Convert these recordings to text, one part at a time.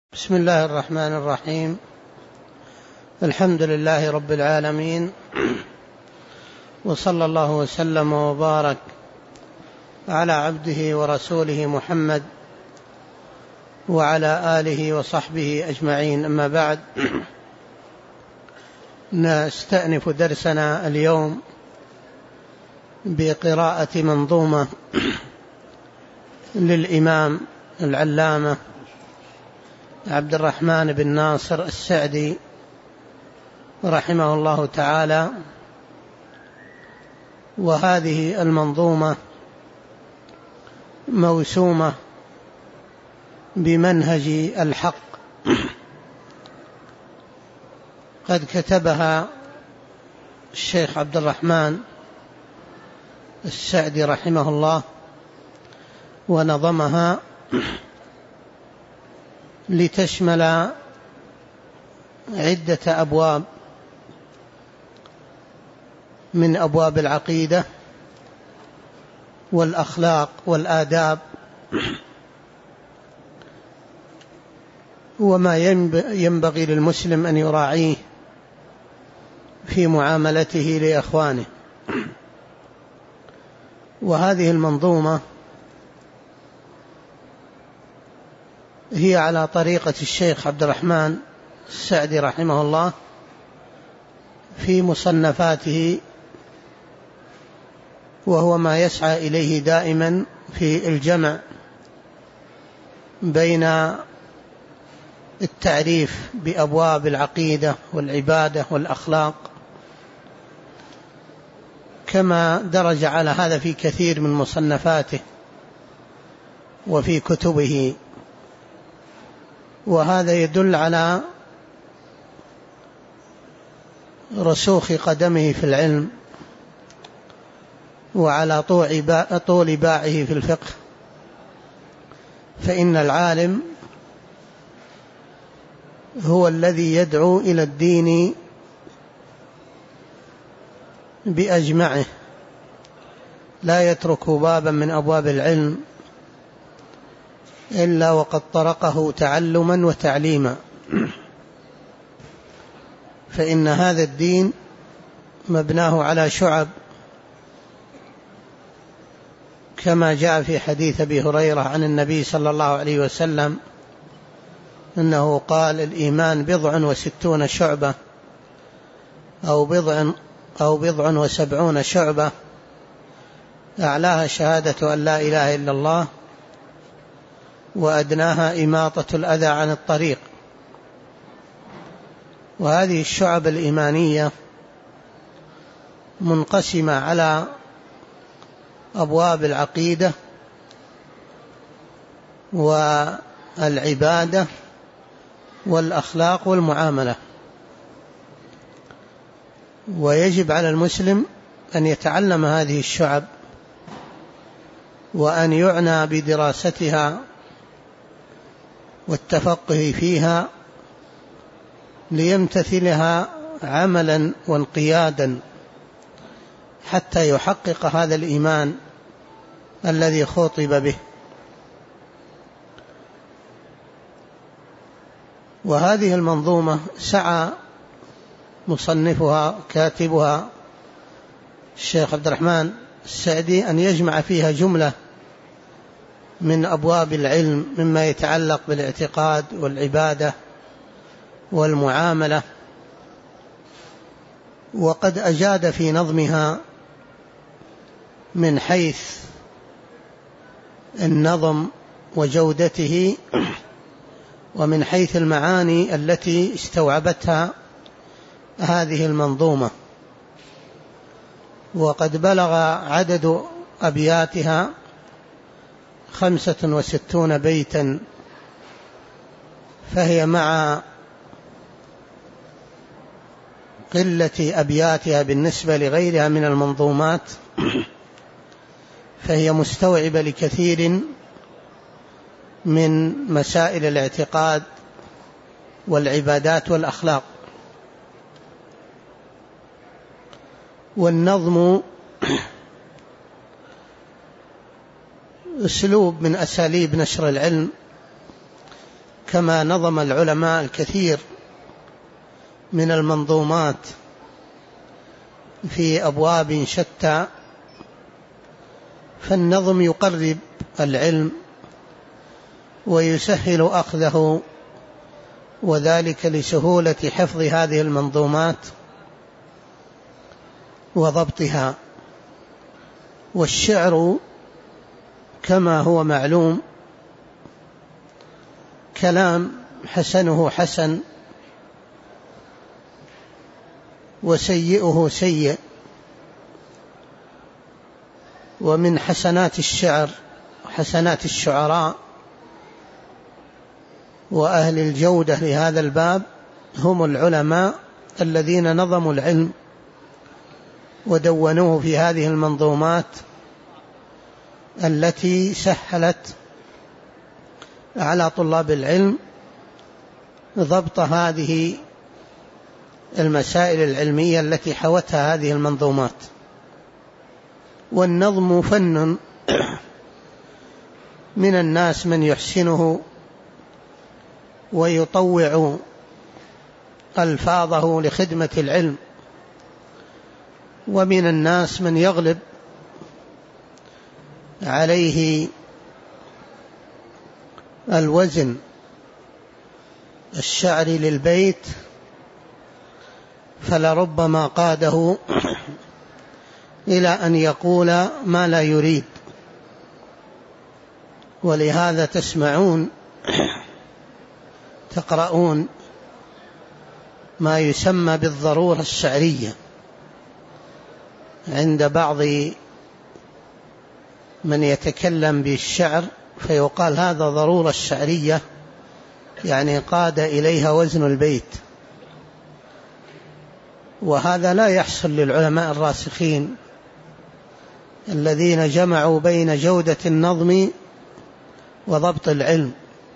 بسم الله الرحمن الرحيم. الحمد لله رب العالمين، وصلى الله وسلم وبارك على عبده ورسوله محمد وعلى آله وصحبه أجمعين. أما بعد، نستأنف درسنا اليوم بقراءة منظومة للإمام العلامة عبد الرحمن بن ناصر السعدي رحمه الله تعالى. وهذه المنظومة موسومة بمنهج الحق، قد كتبها الشيخ عبد الرحمن السعدي رحمه الله، ونظمها لتشمل عدة أبواب من أبواب العقيدة والأخلاق والآداب، وما ينبغي للمسلم أن يراعيه في معاملته لإخوانه. وهذه المنظومة هي على طريقة الشيخ عبد الرحمن السعدي رحمه الله في مصنفاته، وهو ما يسعى إليه دائما في الجمع بين التعريف بأبواب العقيدة والعبادة والأخلاق، كما درج على هذا في كثير من مصنفاته وفي كتبه. وهذا يدل على رسوخ قدمه في العلم، وعلى طول باعه في الفقه. فإن العالم هو الذي يدعو إلى الدين بأجمعه، لا يترك بابا من أبواب العلم إلا وقد طرقه تعلما وتعليما. فإن هذا الدين مبناه على شعب، كما جاء في حديث أبي هريرة عن النبي صلى الله عليه وسلم أنه قال: الإيمان 69 شعبة أو 70 شعبة، أعلاها شهادة أن لا إله إلا الله، وأدناها إماطة الأذى عن الطريق. وهذه الشعب الإيمانية منقسمة على أبواب العقيدة والعبادة والأخلاق والمعاملة. ويجب على المسلم أن يتعلم هذه الشعب، وأن يعنى بدراستها والتفقه فيها، ليمتثلها عملا وانقيادا حتى يحقق هذا الإيمان الذي خُطب به. وهذه المنظومة سعى مصنفها كاتبها الشيخ عبد الرحمن السعدي أن يجمع فيها جملة من أبواب العلم مما يتعلق بالاعتقاد والعبادة والمعاملة. وقد أجاد في نظمها من حيث النظم وجودته، ومن حيث المعاني التي استوعبتها هذه المنظومة. وقد بلغ عدد أبياتها 65 بيتا، فهي مع قلة أبياتها بالنسبة لغيرها من المنظومات فهي مستوعبة لكثير من مسائل الاعتقاد والعبادات والأخلاق. والنظم أسلوب من أساليب نشر العلم، كما نظم العلماء الكثير من المنظومات في أبواب شتى، فالنظم يقرب العلم ويسهل أخذه، وذلك لسهولة حفظ هذه المنظومات وضبطها. والشعر كما هو معلوم كلام حسنه حسن وسيئه سيء، ومن حسنات الشعر حسنات الشعراء وأهل الجودة لهذا الباب هم العلماء الذين نظموا العلم ودونوه في هذه المنظومات التي سهلت على طلاب العلم ضبط هذه المسائل العلمية التي حوتها هذه المنظومات. والنظم فن، من الناس من يحسنه ويطوع ألفاظه لخدمة العلم، ومن الناس من يغلب عليه الوزن الشعري للبيت فلربما قاده إلى أن يقول ما لا يريد. ولهذا تسمعون تقرؤون ما يسمى بالضرورة الشعرية عند بعض من يتكلم بالشعر، فيقال هذا ضرورة الشعرية، يعني قاد إليها وزن البيت. وهذا لا يحصل للعلماء الراسخين الذين جمعوا بين جودة النظم وضبط العلم.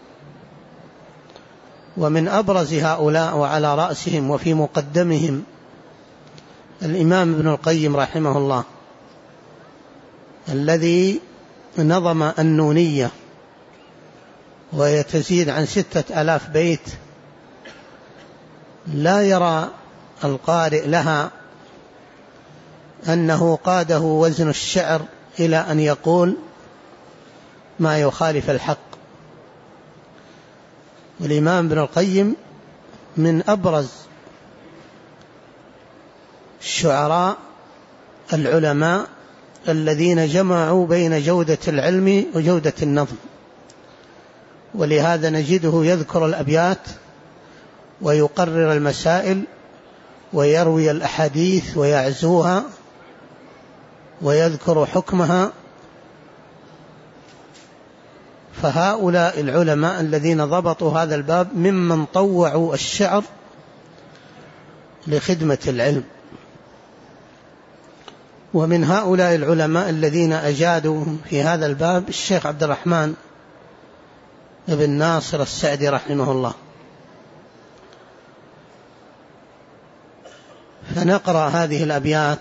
ومن أبرز هؤلاء وعلى رأسهم وفي مقدمهم الإمام ابن القيم رحمه الله، الذي نظم النونية وهي تزيد عن 6000 بيت، لا يرى القارئ لها أنه قاده وزن الشعر إلى أن يقول ما يخالف الحق. والإمام ابن القيم من أبرز الشعراء العلماء الذين جمعوا بين جودة العلم وجودة النظم، ولهذا نجده يذكر الأبيات ويقرر المسائل ويروي الأحاديث ويعزوها ويذكر حكمها. فهؤلاء العلماء الذين ضبطوا هذا الباب ممن طوعوا الشعر لخدمة العلم. ومن هؤلاء العلماء الذين أجادوا في هذا الباب الشيخ عبد الرحمن بن ناصر السعدي رحمه الله. فنقرأ هذه الأبيات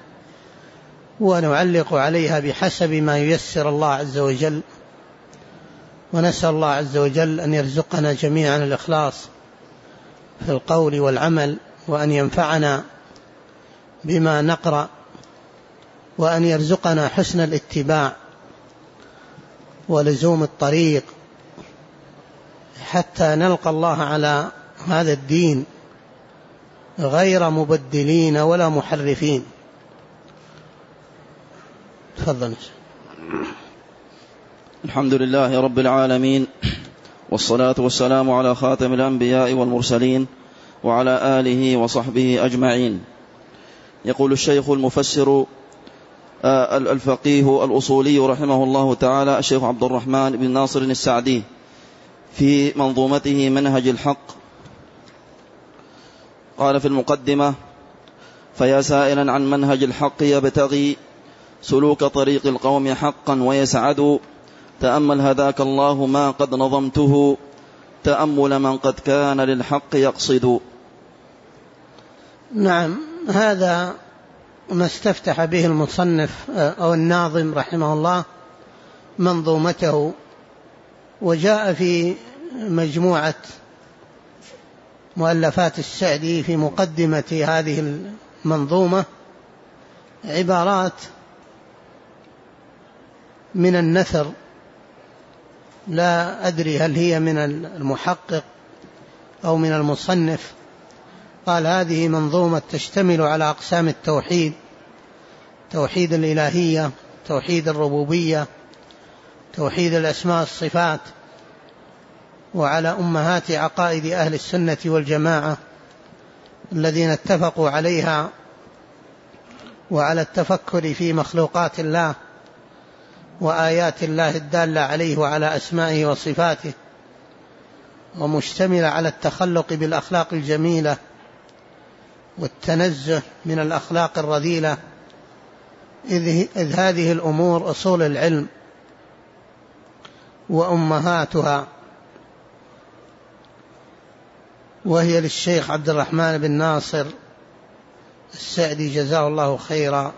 ونعلق عليها بحسب ما ييسر الله عز وجل، ونسأل الله عز وجل أن يرزقنا جميعا الإخلاص في القول والعمل، وأن ينفعنا بما نقرأ، وأن يرزقنا حسن الاتباع ولزوم الطريق حتى نلقى الله على هذا الدين غير مبدلين ولا محرفين. تفضل. الحمد لله رب العالمين، والصلاة والسلام على خاتم الأنبياء والمرسلين وعلى آله وصحبه أجمعين. يقول الشيخ المفسر الفقيه الأصولي رحمه الله تعالى الشيخ عبد الرحمن بن ناصر السعدي في منظومته منهج الحق، قال في المقدمة: فيا سائلا عن منهج الحق يبتغي سلوك طريق القوم حقا ويسعد، تأمل هداك الله ما قد نظمته، تأمل من قد كان للحق يقصد. نعم، هذا ما استفتح به المصنف أو الناظم رحمه الله منظومته، وجاء في مجموعة مؤلفات السعدي في مقدمة هذه المنظومة عبارات من النثر، لا أدري هل هي من المحقق أو من المصنف. قال: هذه منظومة تشتمل على أقسام التوحيد: توحيد الإلهية، توحيد الربوبية، توحيد الأسماء والصفات، وعلى أمهات عقائد أهل السنة والجماعة الذين اتفقوا عليها، وعلى التفكر في مخلوقات الله وآيات الله الدالة عليه وعلى أسمائه وصفاته، ومشتملة على التخلق بالأخلاق الجميلة والتنزه من الأخلاق الرذيلة، إذ هذه الأمور أصول العلم وأمهاتها، وهي للشيخ عبد الرحمن بن ناصر السعدي جزاه الله خيرا.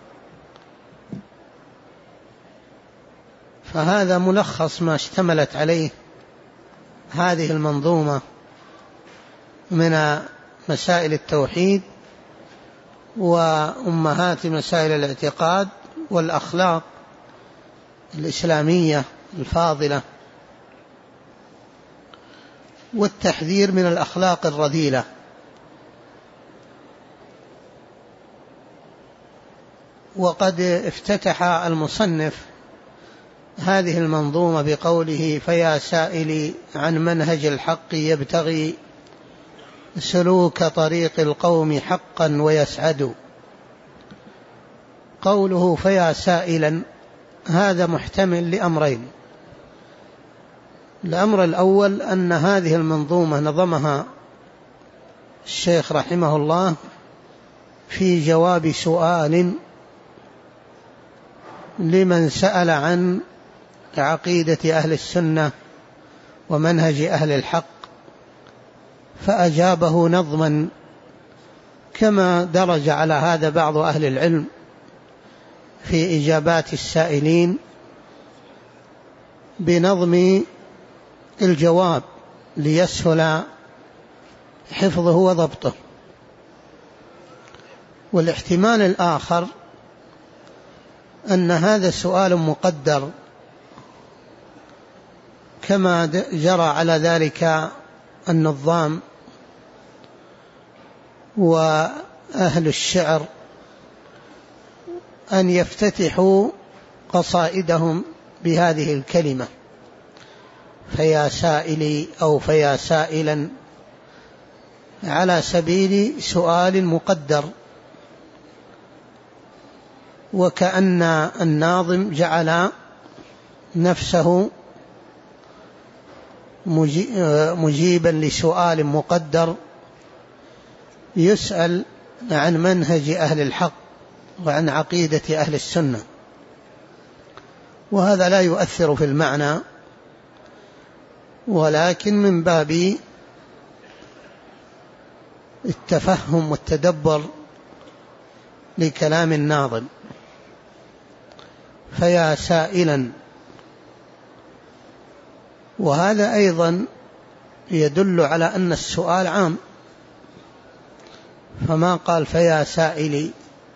فهذا ملخص ما اشتملت عليه هذه المنظومة من مسائل التوحيد وأمهات مسائل الاعتقاد والأخلاق الإسلامية الفاضلة، والتحذير من الأخلاق الرذيلة. وقد افتتح المصنف هذه المنظومة بقوله: فيا سائلي عن منهج الحق يبتغي سلوك طريق القوم حقا ويسعد. قوله فيا سائلا هذا محتمل لأمرين: الأمر الأول أن هذه المنظومة نظمها الشيخ رحمه الله في جواب سؤال لمن سأل عن عقيدة أهل السنة ومنهج أهل الحق، فأجابه نظما، كما درج على هذا بعض أهل العلم في إجابات السائلين بنظم الجواب ليسهل حفظه وضبطه. والاحتمال الآخر أن هذا سؤال مقدر، كما جرى على ذلك النظام وأهل الشعر أن يفتتحوا قصائدهم بهذه الكلمة: فيا سائلي أو فيا سائلا، على سبيل سؤال مقدر، وكأن الناظم جعل نفسه مجيبا لسؤال مقدر يسأل عن منهج أهل الحق وعن عقيدة أهل السنة. وهذا لا يؤثر في المعنى، ولكن من باب التفهم والتدبر لكلام الناظم. فيا سائلا، وهذا أيضا يدل على أن السؤال عام، فما قال فيا سائلي،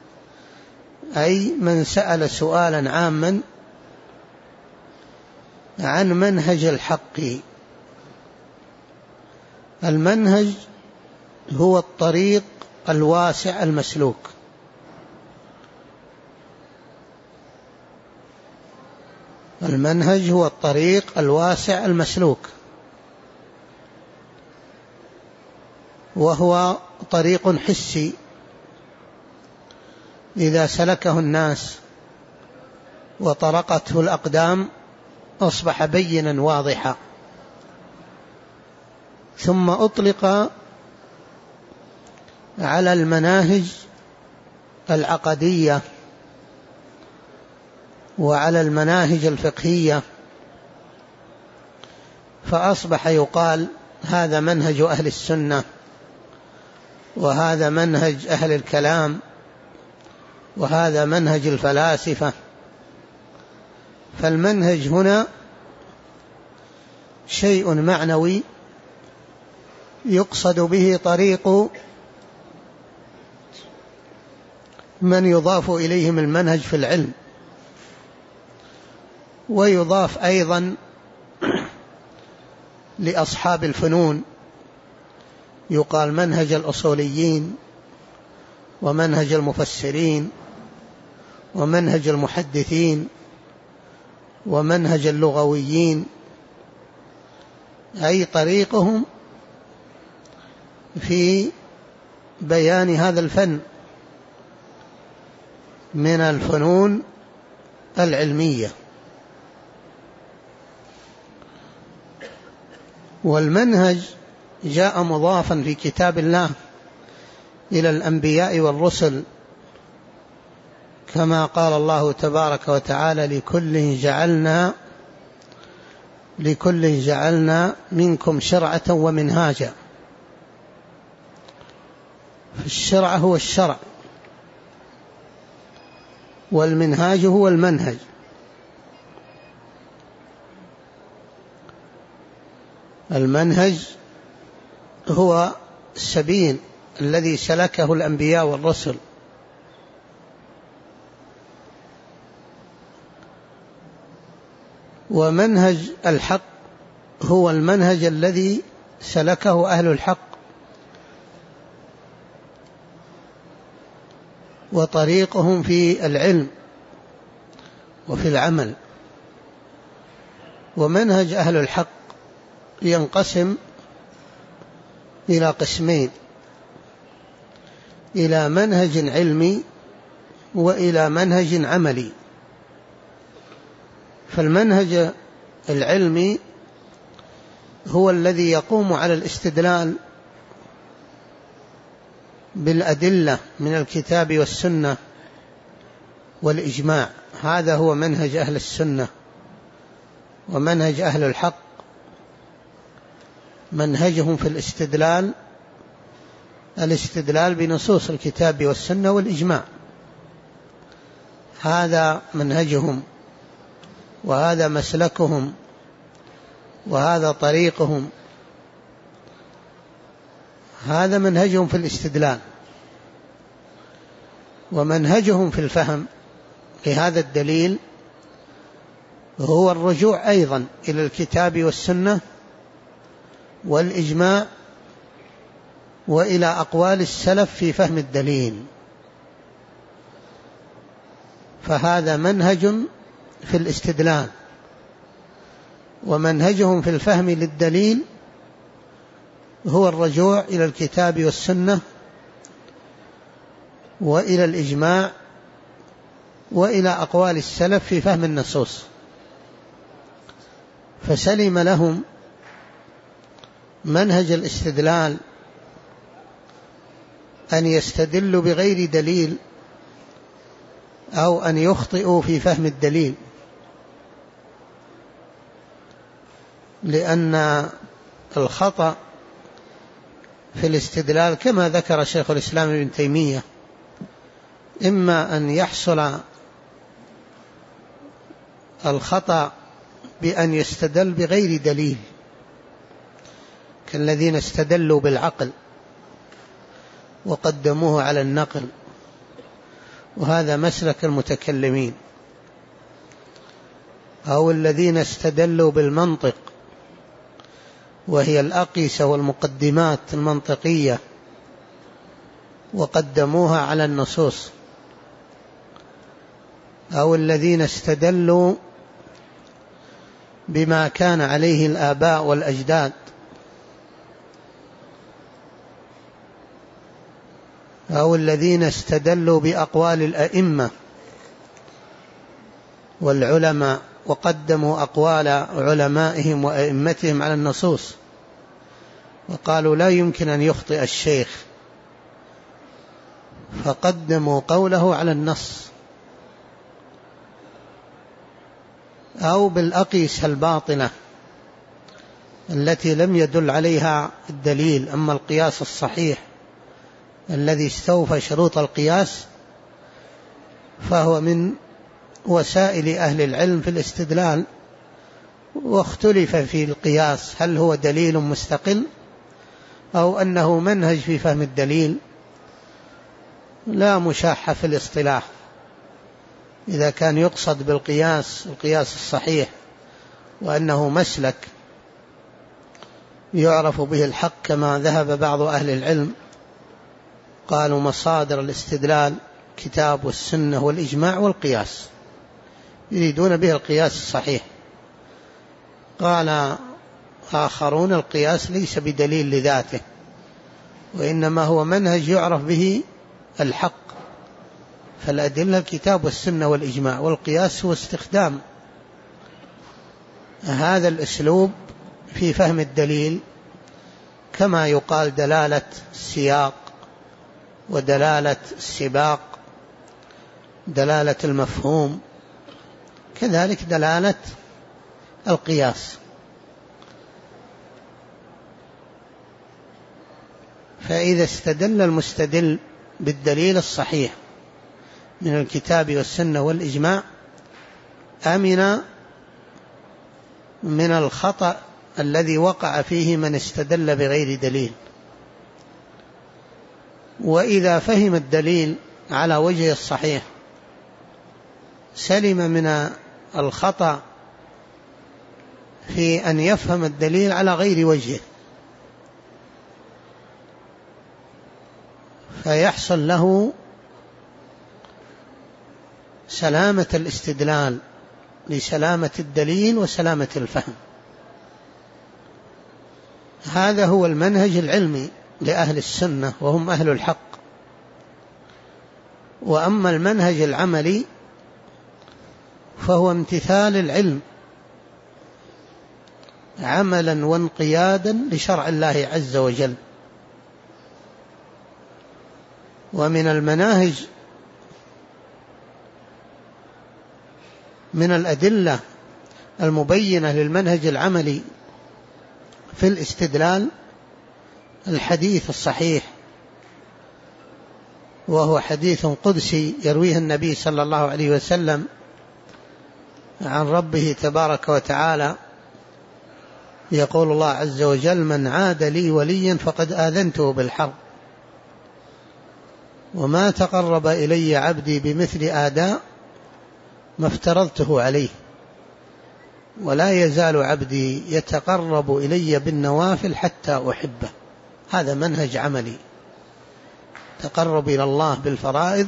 أي من سأل سؤالا عاما عن منهج الحق. المنهج هو الطريق الواسع المسلوك، المنهج هو الطريق الواسع المسلوك، وهو طريق حسي إذا سلكه الناس وطرقته الأقدام أصبح بينا واضحا، ثم أطلق على المناهج العقدية وعلى المناهج الفقهية، فأصبح يقال هذا منهج أهل السنة، وهذا منهج أهل الكلام، وهذا منهج الفلاسفة. فالمنهج هنا شيء معنوي يقصد به طريق من يضاف إليهم المنهج في العلم، ويضاف أيضا لأصحاب الفنون، يقال منهج الأصوليين ومنهج المفسرين ومنهج المحدثين ومنهج اللغويين، أي طريقهم في بيان هذا الفن من الفنون العلمية. والمنهج جاء مضافا في كتاب الله إلى الأنبياء والرسل، كما قال الله تبارك وتعالى: لكل جعلنا منكم شرعة ومنهاجا. فالشرع هو الشرع، والمنهاج هو المنهج. المنهج هو السبيل الذي سلكه الأنبياء والرسل، ومنهج الحق هو المنهج الذي سلكه أهل الحق، وطريقهم في العلم وفي العمل. ومنهج أهل الحق ينقسم إلى قسمين: إلى منهج علمي وإلى منهج عملي. فالمنهج العلمي هو الذي يقوم على الاستدلال بالأدلة من الكتاب والسنة والإجماع، هذا هو منهج أهل السنة. ومنهج أهل الحق منهجهم في الاستدلال بنصوص الكتاب والسنة والإجماع، هذا منهجهم وهذا مسلكهم وهذا طريقهم، هذا منهجهم في الاستدلال. ومنهجهم في الفهم لهذا الدليل هو الرجوع أيضا إلى الكتاب والسنة والإجماع وإلى أقوال السلف في فهم الدليل. فهذا منهج في الاستدلال. ومنهجهم في الفهم للدليل هو الرجوع إلى الكتاب والسنة وإلى الإجماع وإلى أقوال السلف في فهم النصوص. فسلم لهم منهج الاستدلال أن يستدلوا بغير دليل أو أن يخطئوا في فهم الدليل، لأن الخطأ في الاستدلال كما ذكر شيخ الإسلام ابن تيمية إما أن يحصل الخطأ بأن يستدل بغير دليل كالذين استدلوا بالعقل وقدموه على النقل، وهذا مسلك المتكلمين، أو الذين استدلوا بالمنطق وهي الأقيسة والمقدمات المنطقية وقدموها على النصوص، أو الذين استدلوا بما كان عليه الآباء والأجداد، أو الذين استدلوا بأقوال الأئمة والعلماء وقدموا أقوال علمائهم وأئمتهم على النصوص، وقالوا لا يمكن أن يخطئ الشيخ فقدموا قوله على النص، أو بالأقيسة الباطنة التي لم يدل عليها الدليل. أما القياس الصحيح الذي استوفى شروط القياس فهو من وسائل أهل العلم في الاستدلال واختلف في القياس هل هو دليل مستقل أو أنه منهج في فهم الدليل. لا مشاحة في الاصطلاح، إذا كان يقصد بالقياس القياس الصحيح وأنه مسلك يعرف به الحق، كما ذهب بعض أهل العلم قالوا مصادر الاستدلال كتاب والسنة والإجماع والقياس، يريدون به القياس الصحيح. قال آخرون القياس ليس بدليل لذاته، وإنما هو منهج يعرف به الحق، فالأدلة الكتاب والسنة والإجماع، والقياس هو استخدام هذا الأسلوب في فهم الدليل، كما يقال دلالة السياق ودلالة السباق، دلالة المفهوم، كذلك دلالة القياس. فإذا استدل المستدل بالدليل الصحيح من الكتاب والسنة والإجماع أمن من الخطأ الذي وقع فيه من استدل بغير دليل. وإذا فهم الدليل على وجه الصحيح سلم من الخطأ في أن يفهم الدليل على غير وجهه، فيحصل له سلامة الاستدلال لسلامة الدليل وسلامة الفهم. هذا هو المنهج العلمي لأهل السنة وهم أهل الحق. وأما المنهج العملي فهو امتثال العلم عملا وانقيادا لشرع الله عز وجل. ومن المناهج من الأدلة المبينة للمنهج العملي في الاستدلال الحديث الصحيح، وهو حديث قدسي يرويه النبي صلى الله عليه وسلم عن ربه تبارك وتعالى، يقول الله عز وجل: من عاد لي وليا فقد آذنته بالحرب، وما تقرب إلي عبدي بمثل آداء ما افترضته عليه، ولا يزال عبدي يتقرب إلي بالنوافل حتى أحبه. هذا منهج عملي، تقرب إلى الله بالفرائض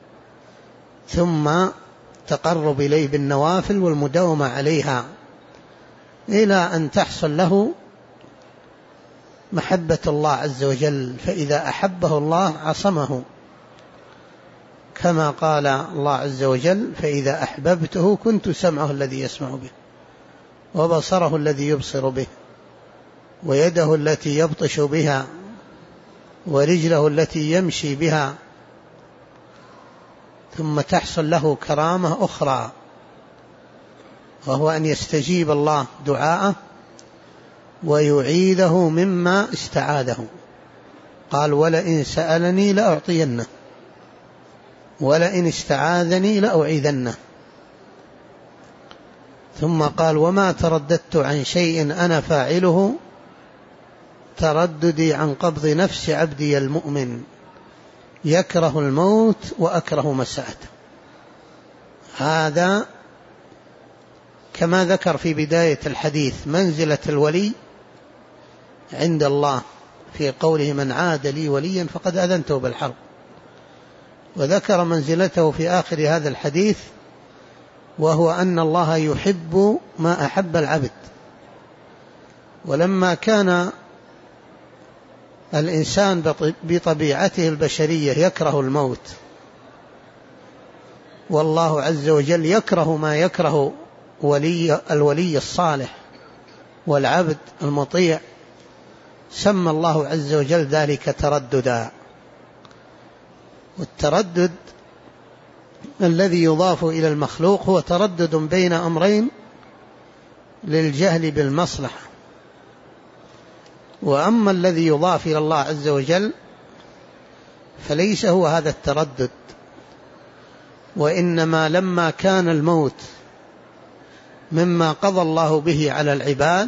ثم تقرب إليه بالنوافل والمداومة عليها إلى أن تحصل له محبة الله عز وجل، فإذا أحبه الله عصمه، كما قال الله عز وجل: فإذا أحببته كنت سمعه الذي يسمع به، وبصره الذي يبصر به، ويده التي يبطش بها، ورجله التي يمشي بها. ثم تحصل له كرامة أخرى، وهو أن يستجيب الله دعاءه ويعيذه مما استعاذه. قال: ولئن سألني لأعطينه، ولئن استعاذني لأعيذنه. ثم قال: وما ترددت عن شيء أنا فاعله ترددي عن قبض نفس عبدي المؤمن، يكره الموت وأكره مساءته. هذا كما ذكر في بداية الحديث منزلة الولي عند الله في قوله: من عاد لي وليا فقد أذنته بالحرب. وذكر منزلته في آخر هذا الحديث، وهو أن الله يحب ما أحب العبد. ولما كان الإنسان بطبيعته البشرية يكره الموت، والله عز وجل يكره ما يكره الولي الصالح والعبد المطيع، سمى الله عز وجل ذلك ترددا. والتردد الذي يضاف إلى المخلوق هو تردد بين أمرين للجهل بالمصلحة. وأما الذي يضاف إلى الله عز وجل فليس هو هذا التردد، وإنما لما كان الموت مما قضى الله به على العباد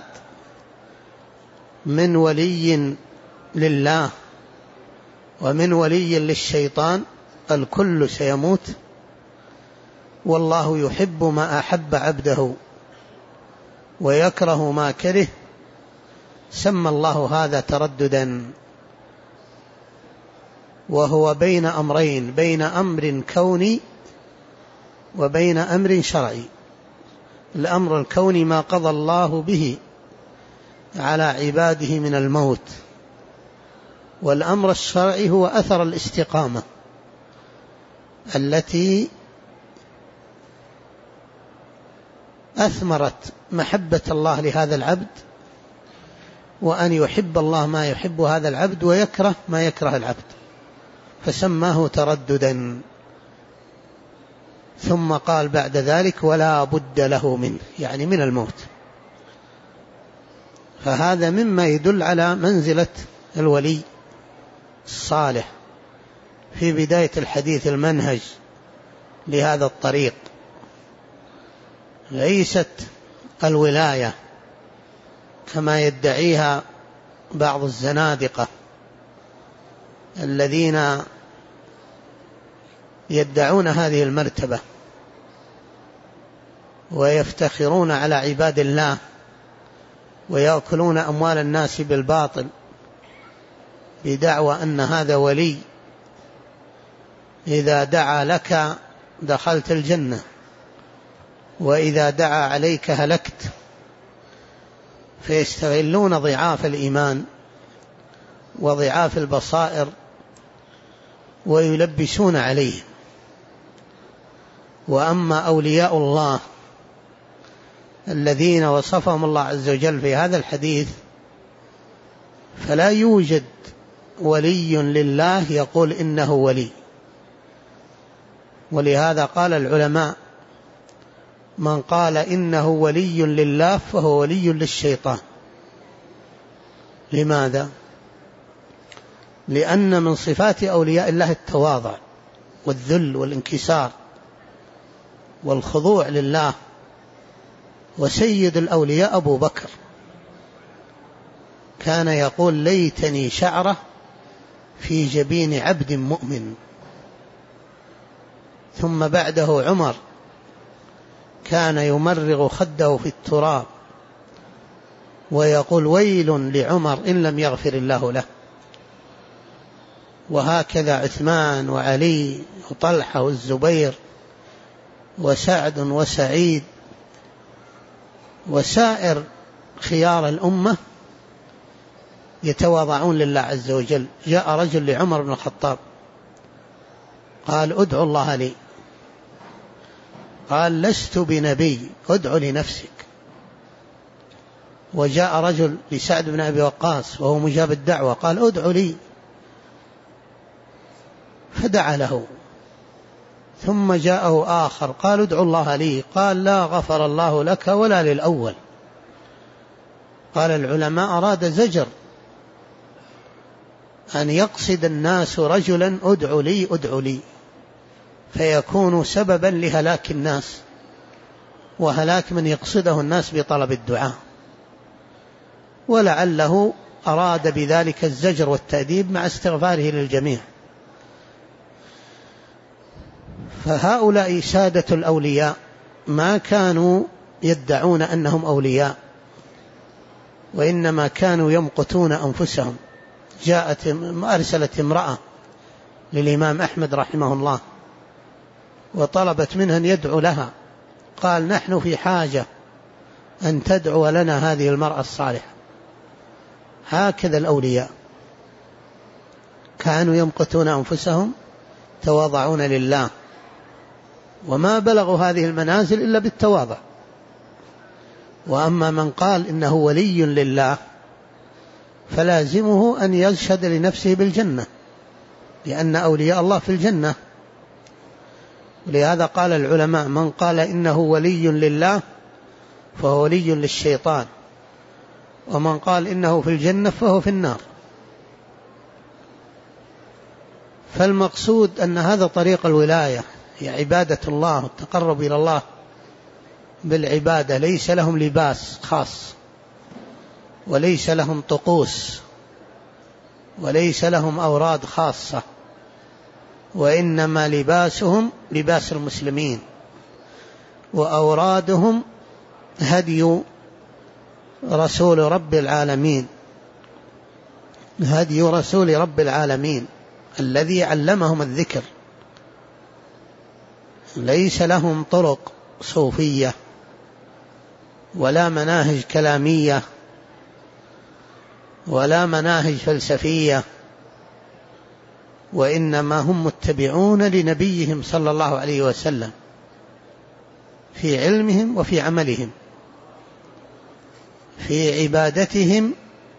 من ولي لله ومن ولي للشيطان، الكل سيموت، والله يحب ما أحب عبده ويكره ما كره، سمى الله هذا ترددا، وهو بين أمرين، بين أمر كوني وبين أمر شرعي. الأمر الكوني ما قضى الله به على عباده من الموت، والأمر الشرعي هو أثر الاستقامة التي أثمرت محبة الله لهذا العبد، وأن يحب الله ما يحب هذا العبد ويكره ما يكره العبد، فسماه ترددا. ثم قال بعد ذلك ولا بد له منه، يعني من الموت. فهذا مما يدل على منزلة الولي الصالح في بداية الحديث، المنهج لهذا الطريق. ليست الولاية كما يدعيها بعض الزنادقة الذين يدعون هذه المرتبة ويفتخرون على عباد الله ويأكلون أموال الناس بالباطل بدعوى أن هذا ولي، إذا دعا لك دخلت الجنة وإذا دعا عليك هلكت. فيستغلون ضعاف الإيمان وضعاف البصائر ويلبسون عليه. وأما أولياء الله الذين وصفهم الله عز وجل في هذا الحديث فلا يوجد ولي لله يقول إنه ولي. ولهذا قال العلماء من قال إنه ولي لله فهو ولي للشيطان. لماذا؟ لأن من صفات أولياء الله التواضع والذل والانكسار والخضوع لله. وسيد الأولياء أبو بكر كان يقول ليتني شعرة في جبين عبد مؤمن. ثم بعده عمر كان يمرغ خده في التراب ويقول ويل لعمر إن لم يغفر الله له. وهكذا عثمان وعلي وطلحة والزبير وسعد وسعيد وسائر خيار الأمة يتواضعون لله عز وجل. جاء رجل لعمر بن الخطاب قال ادعو الله لي، قال لست بنبي ادعو لنفسك. وجاء رجل لسعد بن أبي وقاص وهو مجاب الدعوة قال ادعو لي، فدعا له. ثم جاءه آخر قال ادعو الله لي، قال لا غفر الله لك ولا للأول. قال العلماء أراد زجر أن يقصد الناس رجلا ادعو لي ادعو لي، فيكون سببا لهلاك الناس وهلاك من يقصده الناس بطلب الدعاء. ولعله أراد بذلك الزجر والتأديب مع استغفاره للجميع. فهؤلاء سادة الأولياء ما كانوا يدعون أنهم أولياء، وإنما كانوا يمقتون أنفسهم. أرسلت امرأة للإمام أحمد رحمه الله وطلبت منه أن يدعو لها، قال نحن في حاجة أن تدعو لنا هذه المرأة الصالحة. هكذا الأولياء كانوا يمقتون أنفسهم تواضعون لله، وما بلغوا هذه المنازل إلا بالتواضع. وأما من قال إنه ولي لله فلازمه أن يشهد لنفسه بالجنة، لأن أولياء الله في الجنة. ولهذا قال العلماء من قال إنه ولي لله فهو ولي للشيطان، ومن قال إنه في الجنة فهو في النار. فالمقصود أن هذا طريق الولاية هي عبادة الله والتقرب إلى الله بالعبادة، ليس لهم لباس خاص، وليس لهم طقوس، وليس لهم أوراد خاصة، وإنما لباسهم لباس المسلمين، وأورادهم هدي رسول رب العالمين، هدي رسول رب العالمين الذي علمهم الذكر. ليس لهم طرق صوفية ولا مناهج كلامية ولا مناهج فلسفية، وإنما هم متبعون لنبيهم صلى الله عليه وسلم في علمهم وفي عملهم، في عبادتهم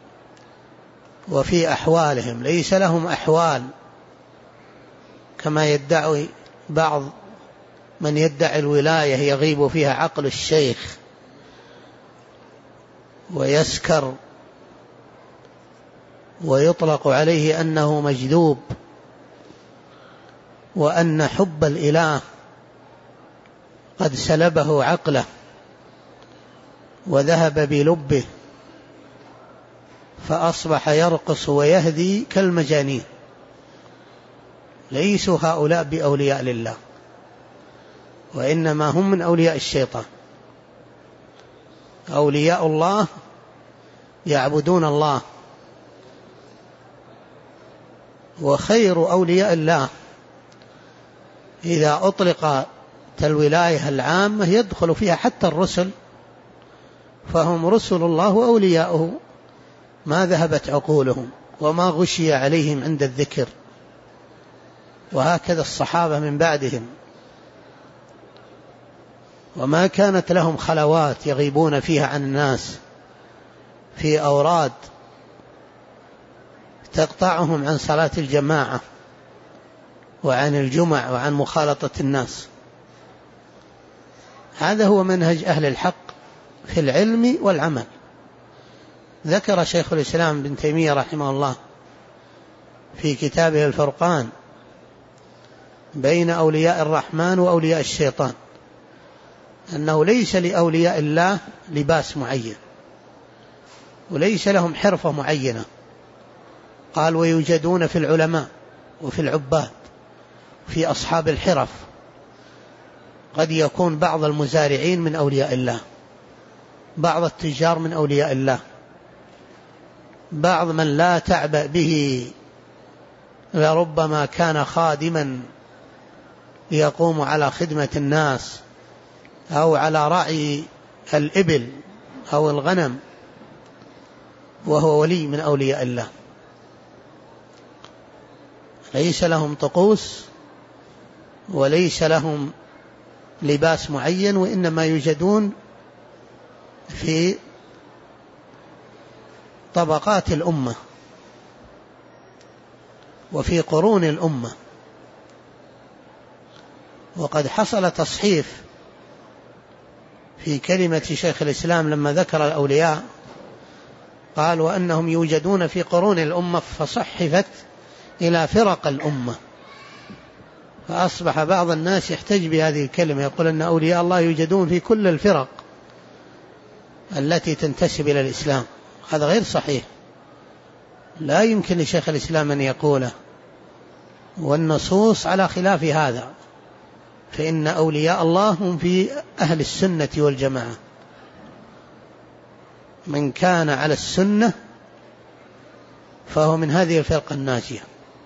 وفي أحوالهم. ليس لهم أحوال كما يدعي بعض من يدعي الولاية يغيب فيها عقل الشيخ ويسكر ويطلق عليه أنه مجذوب، وأن حب الإله قد سلبه عقله وذهب بلبه فأصبح يرقص ويهدي كالمجانين. ليسوا هؤلاء بأولياء لله، وإنما هم من أولياء الشيطان. أولياء الله يعبدون الله، وخير أولياء الله إذا أطلق الولاية العامة يدخل فيها حتى الرسل، فهم رسل الله وأولياؤه ما ذهبت عقولهم وما غشي عليهم عند الذكر. وهكذا الصحابة من بعدهم، وما كانت لهم خلوات يغيبون فيها عن الناس في أوراد تقطعهم عن صلاة الجماعة وعن الجمع وعن مخالطة الناس. هذا هو منهج أهل الحق في العلم والعمل. ذكر شيخ الإسلام ابن تيمية رحمه الله في كتابه الفرقان بين أولياء الرحمن وأولياء الشيطان أنه ليس لأولياء الله لباس معين، وليس لهم حرفة معينة. قال: ويوجدون في العلماء وفي العباد في أصحاب الحرف. قد يكون بعض المزارعين من أولياء الله، بعض التجار من أولياء الله، بعض من لا تعبأ به لربما كان خادما يقوم على خدمة الناس أو على رعي الإبل أو الغنم، وهو ولي من أولياء الله. ليس لهم طقوس وليس لهم لباس معين، وإنما يوجدون في طبقات الأمة وفي قرون الأمة. وقد حصل تصحيف في كلمة شيخ الإسلام لما ذكر الأولياء، قال: وأنهم يوجدون في قرون الأمة، فصحفت إلى فرق الأمة، فأصبح بعض الناس يحتج بهذه الكلمة، يقول أن أولياء الله يوجدون في كل الفرق التي تنتسب إلى الإسلام. هذا غير صحيح، لا يمكن لشيخ الإسلام أن يقوله، والنصوص على خلاف هذا. فإن أولياء الله هم في أهل السنة والجماعة، من كان على السنة فهو من هذه الفرقة الناجية.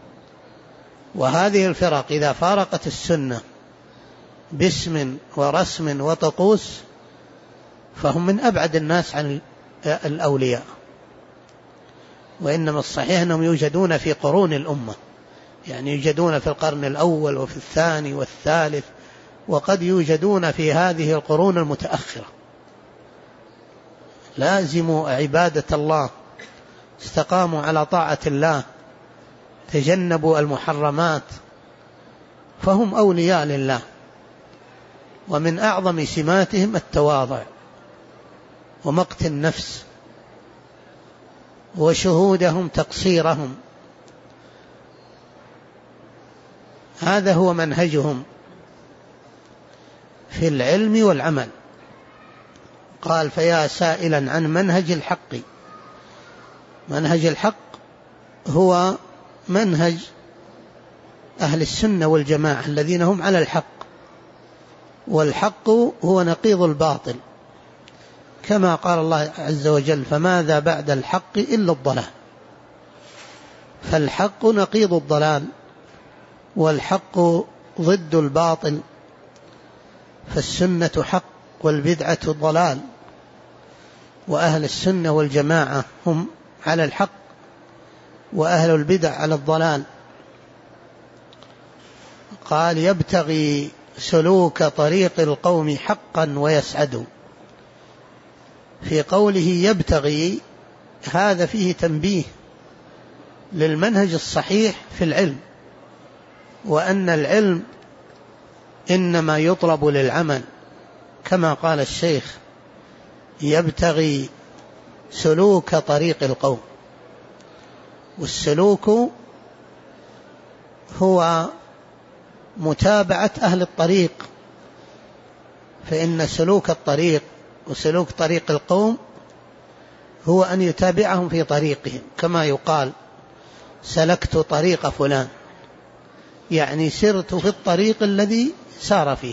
وهذه الفرق إذا فارقت السنة باسم ورسم وطقوس فهم من أبعد الناس عن الأولياء. وإنما الصحيح أنهم يوجدون في قرون الأمة، يعني يوجدون في القرن الأول وفي الثاني والثالث، وقد يوجدون في هذه القرون المتأخرة. لازموا عبادة الله، استقاموا على طاعة الله، تجنبوا المحرمات، فهم أولياء لله. ومن أعظم سماتهم التواضع ومقت النفس، وشهودهم تقصيرهم. هذا هو منهجهم في العلم والعمل. قال فيا سائلا عن منهج الحق. منهج الحق هو منهج أهل السنة والجماعة الذين هم على الحق، والحق هو نقيض الباطل، كما قال الله عز وجل فماذا بعد الحق إلا الضلال. فالحق نقيض الضلال، والحق ضد الباطل، فالسنة حق والبدعة ضلال، وأهل السنة والجماعة هم على الحق، وأهل البدع على الضلال. قال يبتغي سلوك طريق القوم حقا ويسعد. في قوله يبتغي هذا فيه تنبيه للمنهج الصحيح في العلم، وأن العلم إنما يطلب للعمل، كما قال الشيخ يبتغي سلوك طريق القوم. والسلوك هو متابعة أهل الطريق، فإن سلوك الطريق وسلوك طريق القوم هو أن يتابعهم في طريقهم، كما يقال سلكت طريق فلان، يعني سرت في الطريق الذي سار فيه.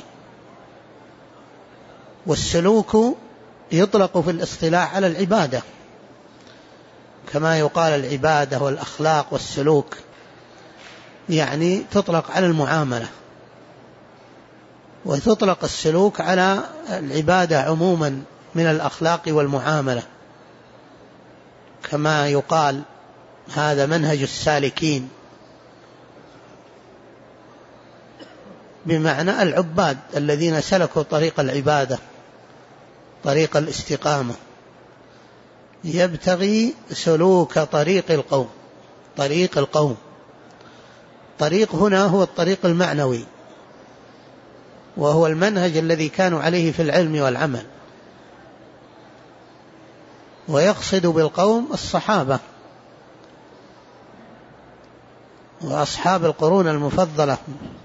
والسلوك يطلق في الاصطلاح على العبادة، كما يقال العبادة والأخلاق والسلوك، يعني تطلق على المعاملة، وتطلق السلوك على العبادة عموما من الأخلاق والمعاملة، كما يقال هذا منهج السالكين، بمعنى العباد الذين سلكوا طريق العبادة، طريق الاستقامة. يبتغي سلوك طريق القوم. طريق القوم، طريق هنا هو الطريق المعنوي، وهو المنهج الذي كانوا عليه في العلم والعمل. ويقصد بالقوم الصحابة وأصحاب القرون المفضلة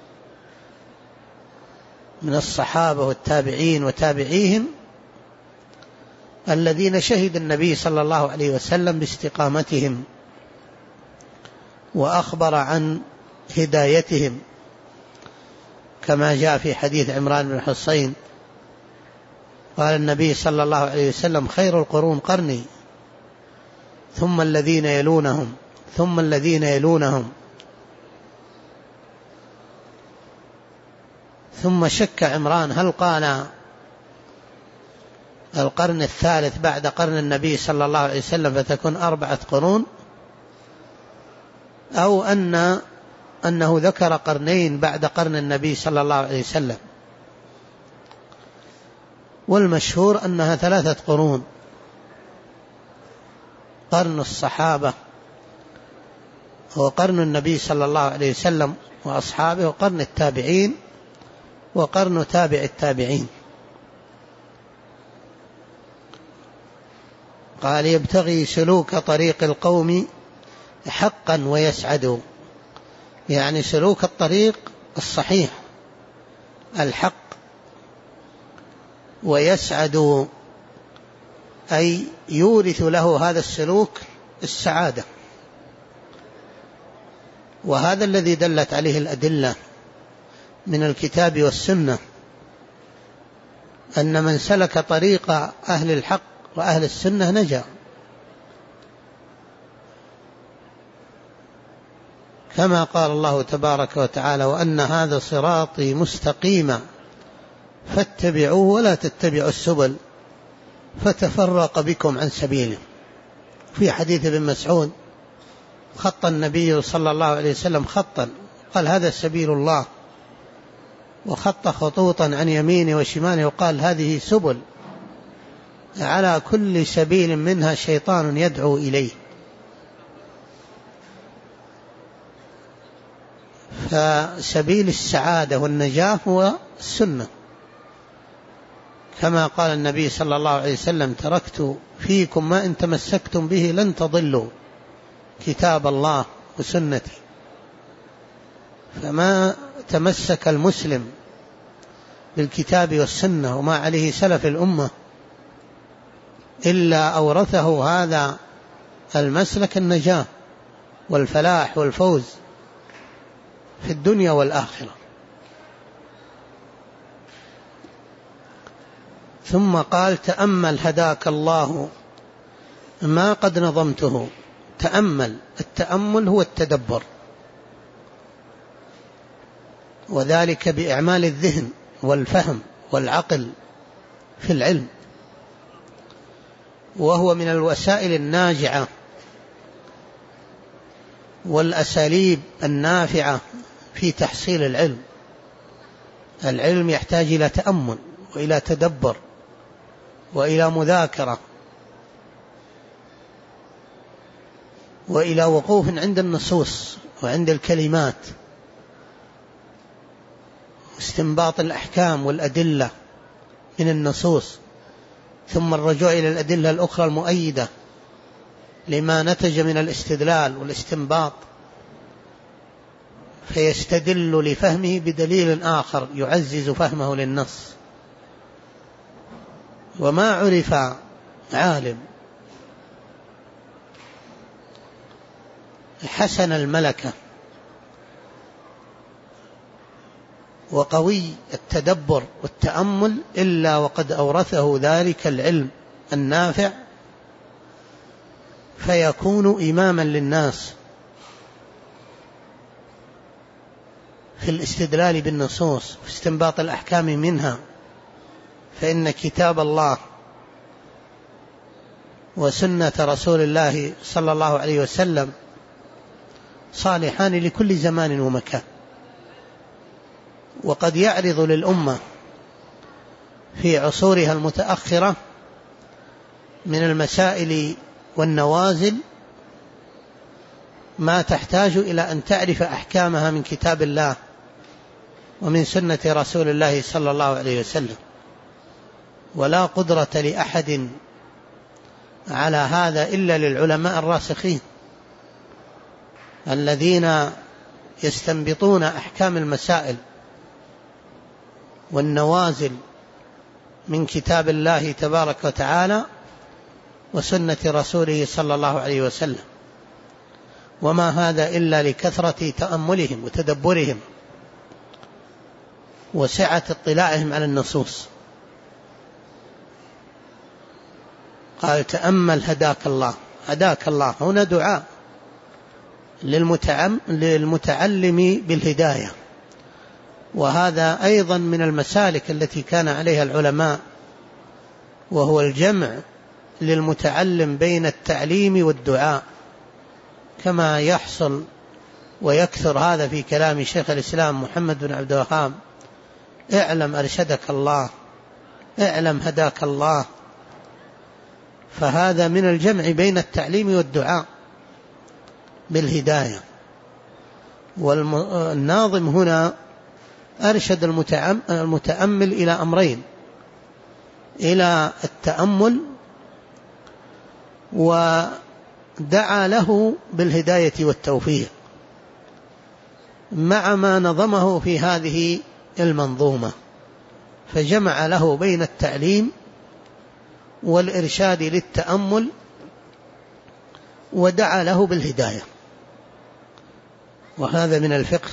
من الصحابة والتابعين وتابعيهم، الذين شهد النبي صلى الله عليه وسلم باستقامتهم وأخبر عن هدايتهم، كما جاء في حديث عمران بن حصين قال النبي صلى الله عليه وسلم خير القرون قرني ثم الذين يلونهم ثم الذين يلونهم. ثم شك عمران هل قال القرن الثالث بعد قرن النبي صلى الله عليه وسلم فتكون 4 قرون، أو أنه ذكر قرنين بعد قرن النبي صلى الله عليه وسلم. والمشهور أنها 3 قرون: قرن الصحابة وقرن النبي صلى الله عليه وسلم وأصحابه، وقرن التابعين، وقرن تابع التابعين. قال يبتغي سلوك طريق القوم حقا ويسعد، يعني سلوك الطريق الصحيح الحق. ويسعد أي يورث له هذا السلوك السعادة. وهذا الذي دلت عليه الأدلة من الكتاب والسنة، أن من سلك طريق أهل الحق وأهل السنة نجا، كما قال الله تبارك وتعالى وأن هذا صراطي مستقيما فاتبعوه ولا تتبعوا السبل فتفرق بكم عن سبيله. في حديث ابن مسعود خط النبي صلى الله عليه وسلم خطا قال هذا سبيل الله، وخط خطوطا عن يمينه وشماله وقال هذه سبل، على كل سبيل منها شيطان يدعو إليه. فسبيل السعادة والنجاة هو السنة، كما قال النبي صلى الله عليه وسلم تركت فيكم ما إن تمسكتم به لن تضلوا كتاب الله وسنتي. فما تمسك المسلم بالكتاب والسنة وما عليه سلف الأمة إلا أورثه هذا المسلك النجاة والفلاح والفوز في الدنيا والآخرة. ثم قال: تأمل هداك الله ما قد نظمته. تأمل، التأمل هو التدبر، وذلك بإعمال الذهن والفهم والعقل في العلم، وهو من الوسائل الناجعة والأساليب النافعة في تحصيل العلم. العلم يحتاج إلى تأمل وإلى تدبر وإلى مذاكرة وإلى وقوف عند النصوص وعند الكلمات، استنباط الأحكام والأدلة من النصوص، ثم الرجوع إلى الأدلة الأخرى المؤيدة لما نتج من الاستدلال والاستنباط، فيستدل لفهمه بدليل آخر يعزز فهمه للنص. وما عرف عالم حسن الملكة وقوي التدبر والتأمل إلا وقد أورثه ذلك العلم النافع، فيكون إماما للناس في الاستدلال بالنصوص في استنباط الأحكام منها. فإن كتاب الله وسنة رسول الله صلى الله عليه وسلم صالحان لكل زمان ومكان. وقد يعرض للأمة في عصورها المتأخرة من المسائل والنوازل ما تحتاج إلى أن تعرف أحكامها من كتاب الله ومن سنة رسول الله صلى الله عليه وسلم، ولا قدرة لأحد على هذا إلا للعلماء الراسخين الذين يستنبطون أحكام المسائل والنوازل من كتاب الله تبارك وتعالى وسنة رسوله صلى الله عليه وسلم. وما هذا إلا لكثرة تأملهم وتدبرهم وسعة اطلاعهم على النصوص. قال: تأمل هداك الله. هداك الله هنا دعاء للمتعلم بالهداية، وهذا أيضا من المسالك التي كان عليها العلماء، وهو الجمع للمتعلم بين التعليم والدعاء، كما يحصل ويكثر هذا في كلام شيخ الإسلام محمد بن عبد الوهاب: اعلم أرشدك الله، اعلم هداك الله. فهذا من الجمع بين التعليم والدعاء بالهداية. والناظم هنا أرشد المتأمل إلى أمرين: إلى التأمل، ودعا له بالهداية والتوفيق مع ما نظمه في هذه المنظومة، فجمع له بين التعليم والإرشاد للتأمل ودعا له بالهداية، وهذا من الفقه.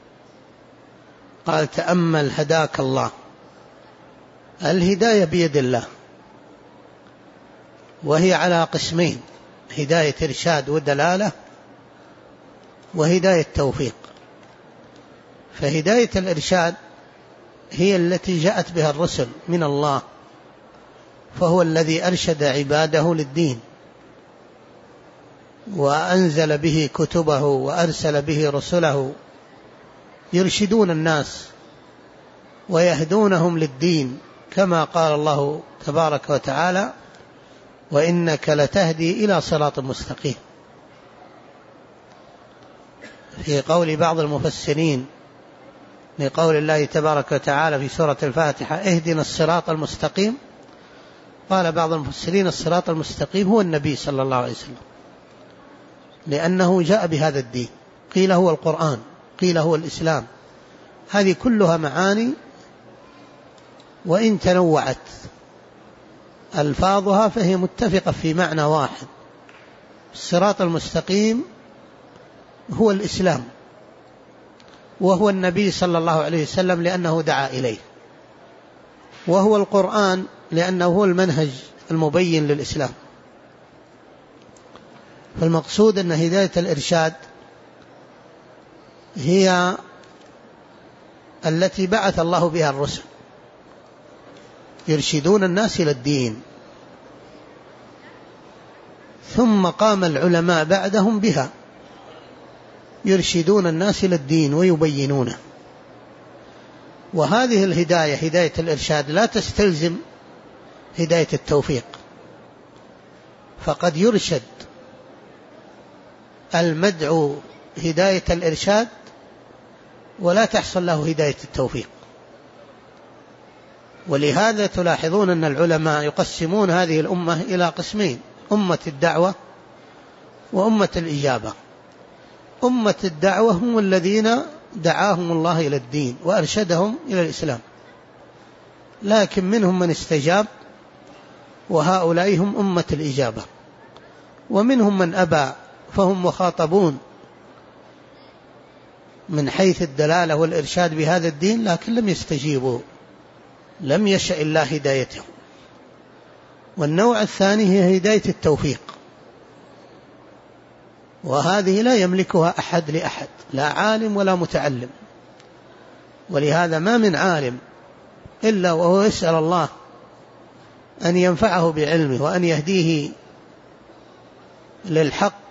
قال: تأمل هداك الله. الهداية بيد الله، وهي على قسمين: هداية إرشاد ودلالة، وهداية توفيق. فهداية الإرشاد هي التي جاءت بها الرسل من الله، فهو الذي أرشد عباده للدين وأنزل به كتبه وأرسل به رسله يرشدون الناس ويهدونهم للدين، كما قال الله تبارك وتعالى: وإنك لتهدي إلى صراط مستقيم. في قول بعض المفسرين لقول الله تبارك وتعالى في سورة الفاتحة: اهدنا الصراط المستقيم، قال بعض المفسرين: الصراط المستقيم هو النبي صلى الله عليه وسلم، لأنه جاء بهذا الدين. قيل هو القرآن، قيل هو الإسلام. هذه كلها معاني وإن تنوعت ألفاظها فهي متفقة في معنى واحد. الصراط المستقيم هو الإسلام، وهو النبي صلى الله عليه وسلم لأنه دعا إليه، وهو القرآن لأنه هو المنهج المبين للإسلام. فالمقصود أن هداية الإرشاد هي التي بعث الله بها الرسل يرشدون الناس إلى الدين، ثم قام العلماء بعدهم بها يرشدون الناس إلى الدين ويبينونه. وهذه الهداية هداية الإرشاد لا تستلزم هداية التوفيق، فقد يرشد المدعو هداية الإرشاد ولا تحصل له هداية التوفيق. ولهذا تلاحظون أن العلماء يقسمون هذه الأمة إلى قسمين: أمة الدعوة وأمة الإجابة. أمة الدعوة هم الذين دعاهم الله إلى الدين وأرشدهم إلى الإسلام، لكن منهم من استجاب، وهؤلاء هم أمة الإجابة. ومنهم من أبى، فهم مخاطبون من حيث الدلالة والإرشاد بهذا الدين، لكن لم يستجيبوا، لم يشأ الله هدايتهم. والنوع الثاني هي هداية التوفيق، وهذه لا يملكها أحد لأحد، لا عالم ولا متعلم. ولهذا ما من عالم إلا وهو يسأل الله أن ينفعه بعلمه وأن يهديه للحق،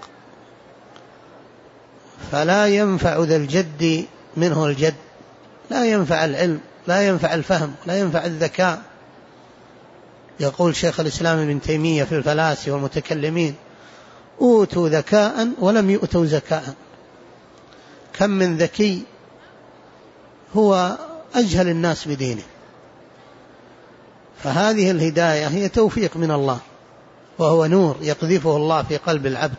فلا ينفع ذا الجد منه الجد، لا ينفع العلم، لا ينفع الفهم، لا ينفع الذكاء. يقول شيخ الإسلام ابن تيمية في الفلاسفة والمتكلمين: أوتوا ذكاء ولم يؤتوا زكاء. كم من ذكي هو أجهل الناس بدينه. فهذه الهداية هي توفيق من الله، وهو نور يقذفه الله في قلب العبد.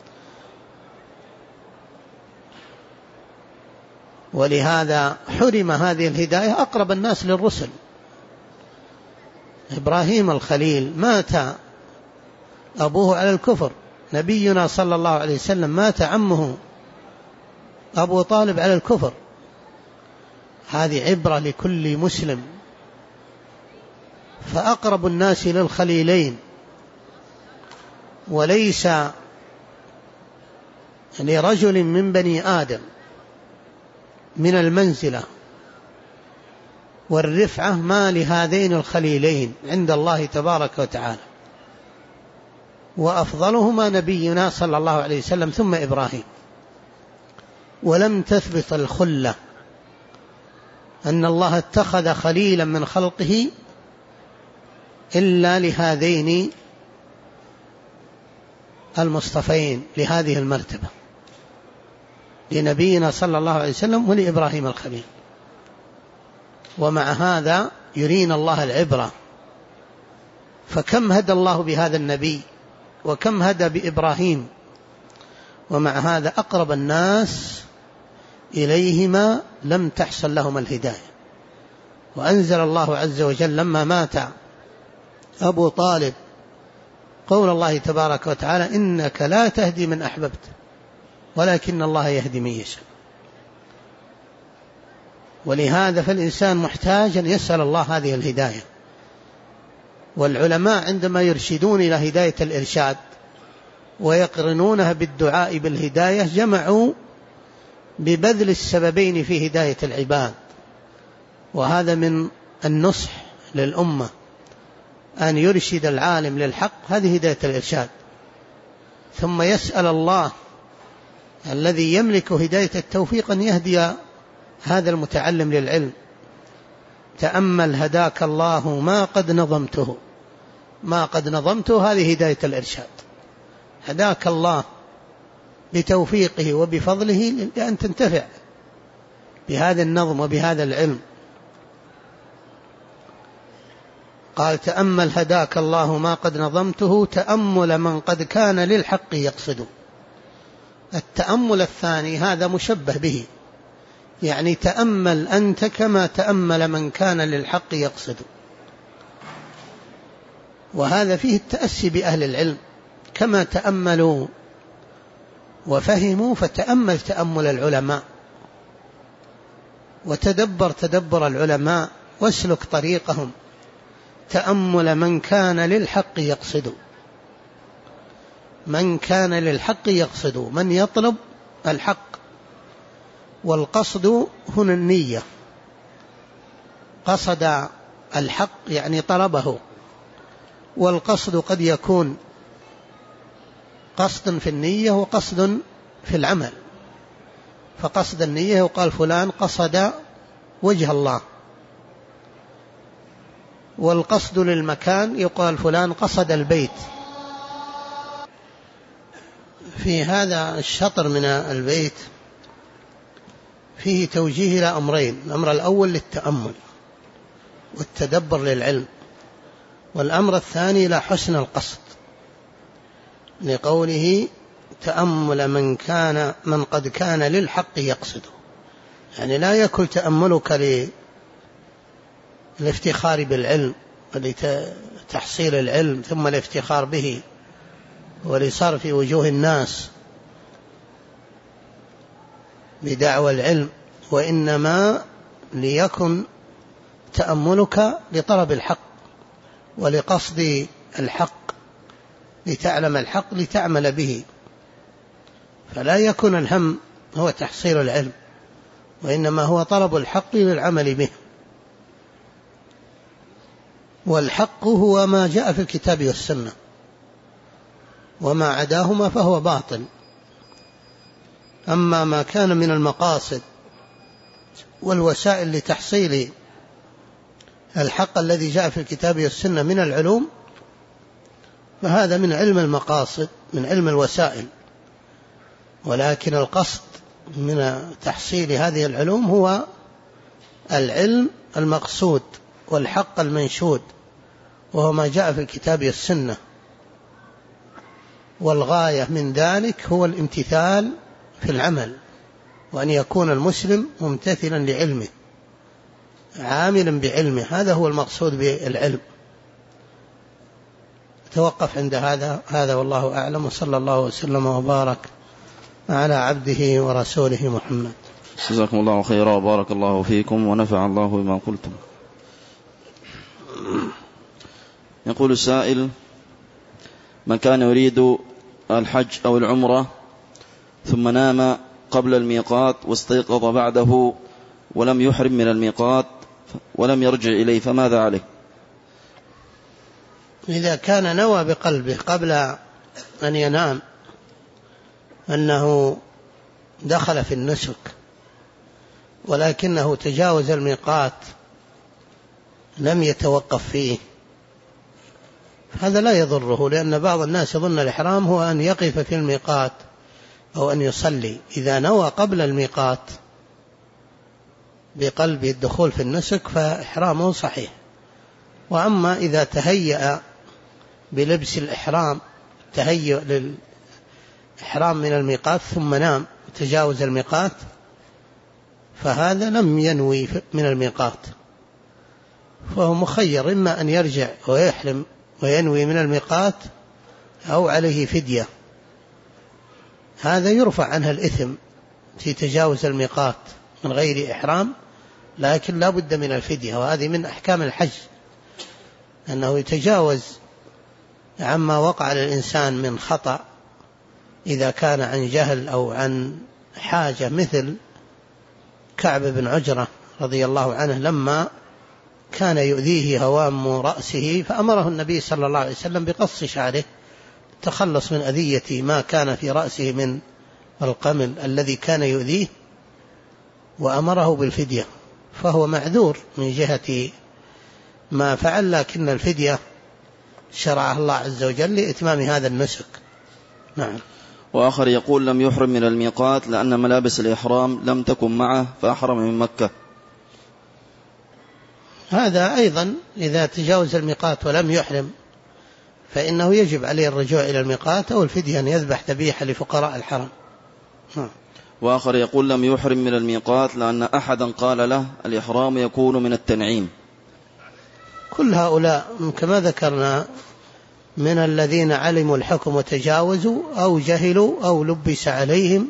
ولهذا حرم هذه الهداية أقرب الناس للرسل. إبراهيم الخليل مات أبوه على الكفر، نبينا صلى الله عليه وسلم مات عمه أبو طالب على الكفر. هذه عبرة لكل مسلم. فأقرب الناس للخليلين، وليس لرجل من بني آدم من المنزلة والرفعة ما لهذين الخليلين عند الله تبارك وتعالى، وأفضلهما نبينا صلى الله عليه وسلم ثم إبراهيم. ولم تثبت الخلة أن الله اتخذ خليلا من خلقه إلا لهذين المصطفين لهذه المرتبة، لنبينا صلى الله عليه وسلم ولإبراهيم الخليل. ومع هذا يرينا الله العبرة، فكم هدى الله بهذا النبي وكم هدى بإبراهيم، ومع هذا أقرب الناس إليهما لم تحصل لهم الهداية. وأنزل الله عز وجل لما مات أبو طالب قول الله تبارك وتعالى: إنك لا تهدي من أحببت ولكن الله يهدي من يشاء. ولهذا فالإنسان محتاج أن يسأل الله هذه الهداية. والعلماء عندما يرشدون إلى هداية الإرشاد ويقرنونها بالدعاء بالهداية جمعوا ببذل السببين في هداية العباد. وهذا من النصح للأمة أن يرشد العالم للحق، هذه هداية الإرشاد. ثم يسأل الله الذي يملك هداية التوفيق أن يهدي هذا المتعلم للعلم. تأمل هداك الله ما قد نظمته، ما قد نظمته، هذه هداية الإرشاد. هداك الله بتوفيقه وبفضله لأن تنتفع بهذا النظم وبهذا العلم. قال: تأمل هداك الله ما قد نظمته تأمل من قد كان للحق يقصد. التأمل الثاني هذا مشبه به، يعني تأمل أنت كما تأمل من كان للحق يقصد. وهذا فيه التأسي بأهل العلم، كما تأملوا وفهموا فتأمل تأمل العلماء، وتدبر تدبر العلماء، واسلك طريقهم تأمل من كان للحق يقصد، من كان للحق يقصد، من يطلب الحق. والقصد هنا النية، قصد الحق يعني طلبه، والقصد قد يكون قصد في النية وقصد في العمل. فقصد النية يقال فلان قصد وجه الله، والقصد للمكان يقال فلان قصد البيت. في هذا الشطر من البيت فيه توجيه إلى أمرين: الأمر الأول للتأمل والتدبر للعلم، والأمر الثاني إلى حسن القصد، لقوله تأمل من قد كان للحق يقصد، يعني لا يكن تأملك للافتخار بالعلم ولتحصيل العلم ثم الافتخار به ولصرف وجوه الناس بدعوى العلم، وإنما ليكن تأملك لطلب الحق ولقصد الحق، لتعلم الحق لتعمل به. فلا يكون الهم هو تحصيل العلم، وإنما هو طلب الحق للعمل به. والحق هو ما جاء في الكتاب والسنة، وما عداهما فهو باطل. أما ما كان من المقاصد والوسائل لتحصيل الحق الذي جاء في الكتاب والسنة من العلوم، فهذا من علم المقاصد، من علم الوسائل. ولكن القصد من تحصيل هذه العلوم هو العلم المقصود والحق المنشود، وهو ما جاء في الكتاب والسنة. والغاية من ذلك هو الامتثال في العمل، وأن يكون المسلم ممتثلا لعلمه عاملا بعلمه، هذا هو المقصود بالعلم. توقف عند هذا والله أعلم، وصلى الله وسلم وبارك على عبده ورسوله محمد. جزاكم الله خيرا وبارك الله فيكم ونفع الله بما قلتم. يقول السائل: من كان يريد الحج أو العمرة ثم نام قبل الميقات واستيقظ بعده ولم يحرم من الميقات ولم يرجع إليه، فماذا عليه؟ إذا كان نوى بقلبه قبل أن ينام أنه دخل في النسك ولكنه تجاوز الميقات لم يتوقف فيه، هذا لا يضره، لأن بعض الناس يظن الإحرام هو أن يقف في الميقات أو أن يصلي. إذا نوى قبل الميقات بقلبه الدخول في النسك فإحرامه صحيح. وأما إذا تهيأ بلبس الإحرام، تهيأ للإحرام من الميقات ثم نام وتجاوز الميقات، فهذا لم ينوي من الميقات، فهو مخير إما أن يرجع ويحرم وينوي من الميقات أو عليه فدية. هذا يرفع عنها الإثم في تجاوز الميقات من غير إحرام، لكن لا بد من الفدية، وهذه من أحكام الحج، أنه يتجاوز عما وقع للإنسان من خطأ إذا كان عن جهل أو عن حاجة، مثل كعب بن عجرة رضي الله عنه لما كان يؤذيه هوام رأسه فأمره النبي صلى الله عليه وسلم بقص شعره تخلص من أذية ما كان في رأسه من القمل الذي كان يؤذيه، وأمره بالفدية، فهو معذور من جهة ما فعل، لكن الفدية شرعها الله عز وجل لإتمام هذا النسك. نعم. وآخر يقول: لم يحرم من الميقات لأن ملابس الإحرام لم تكن معه فأحرم من مكة. هذا أيضا إذا تجاوز الميقات ولم يحرم فإنه يجب عليه الرجوع إلى الميقات أو الفدية أن يذبح ذبيحة لفقراء الحرم. وآخر يقول: لم يحرم من الميقات لأن أحدا قال له الإحرام يكون من التنعيم. كل هؤلاء كما ذكرنا من الذين علموا الحكم وتجاوزوا أو جهلوا أو لبس عليهم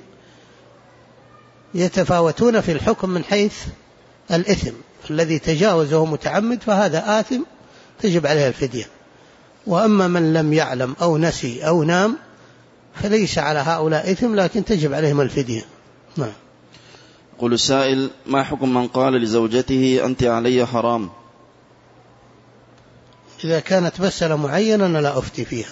يتفاوتون في الحكم من حيث الإثم، الذي تجاوزه متعمد فهذا آثم تجب عليه الفدية، وأما من لم يعلم أو نسي أو نام فليس على هؤلاء إثم لكن تجب عليهم الفدية. نعم. قل السائل: ما حكم من قال لزوجته أنت علي حرام؟ إذا كانت مسألة معينة أنا لا أفتي فيها،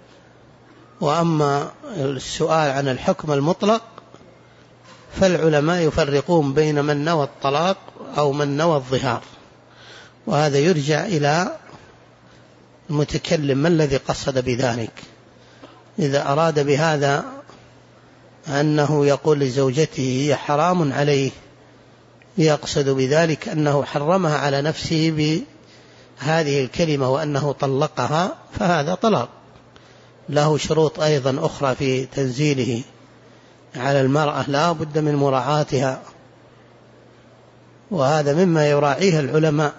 وأما السؤال عن الحكم المطلق فالعلماء يفرقون بين من نوى الطلاق أو من نوى الظهار، وهذا يرجع إلى المتكلم ما الذي قصد بذلك. إذا أراد بهذا أنه يقول لزوجته هي حرام عليه يقصد بذلك أنه حرمها على نفسه بهذه الكلمة وأنه طلقها، فهذا طلاق له شروط أيضا أخرى في تنزيله على المرأة لا بد من مراعاتها، وهذا مما يراعيه العلماء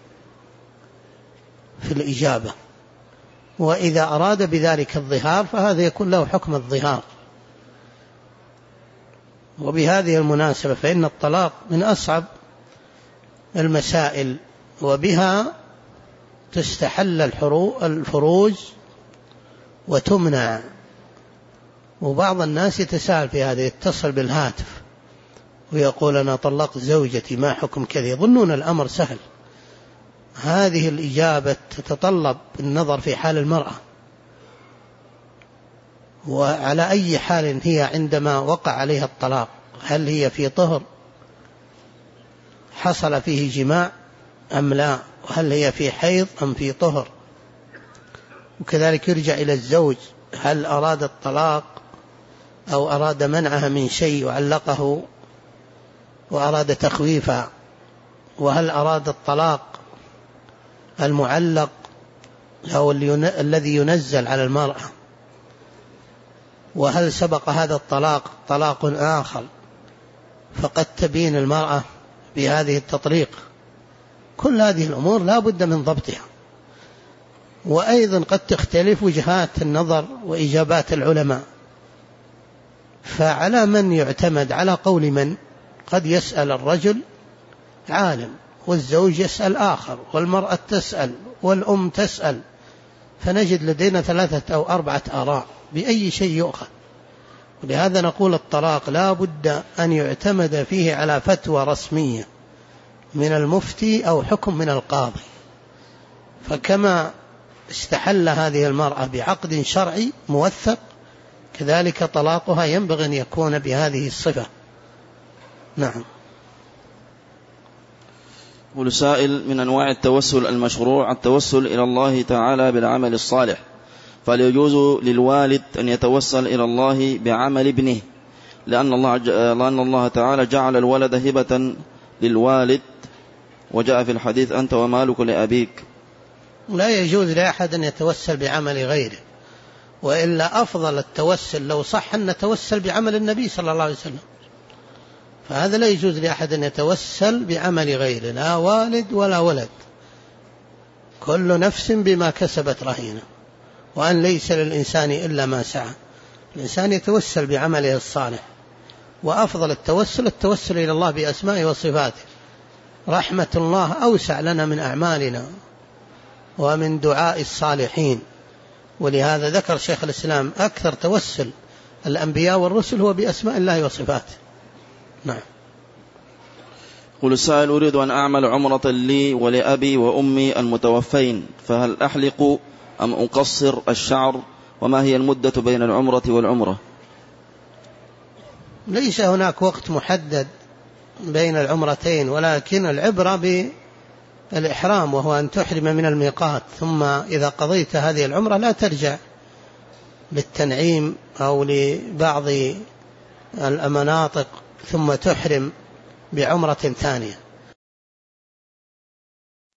في الإجابة. وإذا أراد بذلك الظهار فهذا يكون له حكم الظهار. وبهذه المناسبة فإن الطلاق من أصعب المسائل، وبها تستحل الفروج وتمنع. وبعض الناس يتساءل في هذا، يتصل بالهاتف ويقول أنا طلقت زوجتي ما حكم كذا، يظنون الأمر سهل. هذه الإجابة تتطلب النظر في حال المرأة، وعلى أي حال هي عندما وقع عليها الطلاق، هل هي في طهر حصل فيه جماع أم لا، وهل هي في حيض أم في طهر. وكذلك يرجع إلى الزوج، هل أراد الطلاق أو أراد منعها من شيء وعلقه وأراد تخويفها، وهل أراد الطلاق المعلق أو الذي ينزل على المرأة، وهل سبق هذا الطلاق طلاق آخر فقد تبين المرأة بهذه التطليق. كل هذه الأمور لا بد من ضبطها. وأيضا قد تختلف وجهات النظر وإجابات العلماء، فعلى من يعتمد على قول من؟ قد يسأل الرجل عالم، والزوج يسأل آخر، والمرأة تسأل، والأم تسأل، فنجد لدينا 3 أو 4 آراء بأي شيء يؤخذ. ولهذا نقول الطلاق لا بد أن يعتمد فيه على فتوى رسمية من المفتي أو حكم من القاضي. فكما استحل هذه المرأة بعقد شرعي موثق، كذلك طلاقها ينبغي أن يكون بهذه الصفة. نعم. والسائل: من أنواع التوسل المشروع التوسل إلى الله تعالى بالعمل الصالح، فهل يجوز للوالد أن يتوسل إلى الله بعمل ابنه لأن الله تعالى جعل الولد هبة للوالد، وجاء في الحديث أنت ومالك لأبيك؟ لا يجوز لأحد أن يتوسل بعمل غيره، وإلا أفضل التوسل لو صح أن نتوسل بعمل النبي صلى الله عليه وسلم، فهذا لا يجوز لأحد أن يتوسل بعمل غيره، لا والد ولا ولد، كل نفس بما كسبت رهينة، وأن ليس للإنسان إلا ما سعى. الإنسان يتوسل بعمله الصالح، وأفضل التوسل إلى الله بأسمائه وصفاته. رحمة الله أوسع لنا من أعمالنا ومن دعاء الصالحين، ولهذا ذكر شيخ الإسلام أكثر توسل الأنبياء والرسل هو بأسماء الله وصفاته. نعم. قل السائل: أريد أن أعمل عمرة لي ولأبي وأمي المتوفين، فهل أحلق أم أقصر الشعر، وما هي المدة بين العمرة والعمرة؟ ليس هناك وقت محدد بين العمرتين، ولكن العبرة بالإحرام، وهو أن تحرم من الميقات، ثم إذا قضيت هذه العمرة لا ترجع للتنعيم أو لبعض المناطق ثم تحرم بعمرة ثانية.